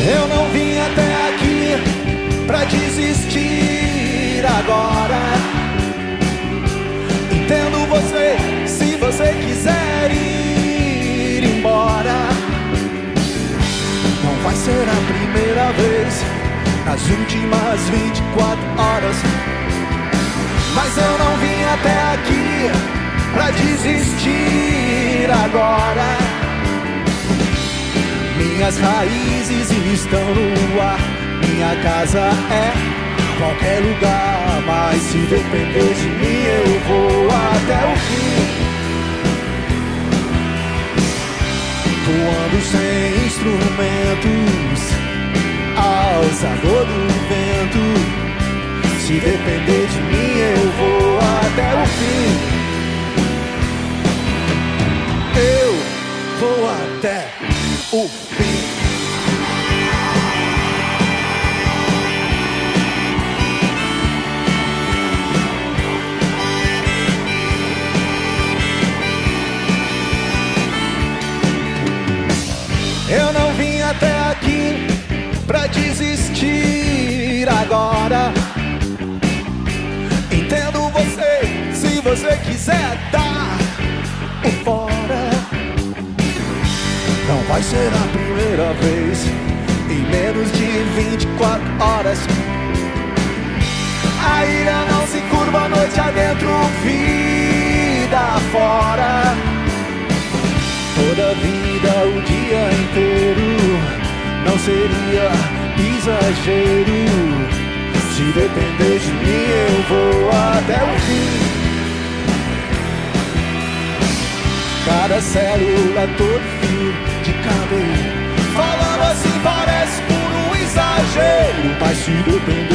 Eu não vim até aqui pra desistir agora. Entendo você, se você quiser ir embora. Não vai ser a primeira vez nas últimas 24 horas. Mas eu não vim até aqui pra desistir agora. Minhas raízes estão no ar. Minha casa é qualquer lugar. Mas se depender de mim, eu vou até o fim. Voando sem instrumentos ao sabor do vento. Se depender de mim, eu vou até o fim. Eu vou até o fim. Eu não vim até aqui pra desistir agora. Entendo você, se você quiser dar por fora. Não vai ser a primeira vez em menos de 24 horas. A ilha não se curva noite adentro, vida fora. Toda vida, o dia inteiro, não seria exagero. Se depender de mim, eu vou até o fim. Cada célula, todo fio de cabelo, falando assim parece por um exagero. Mas se depender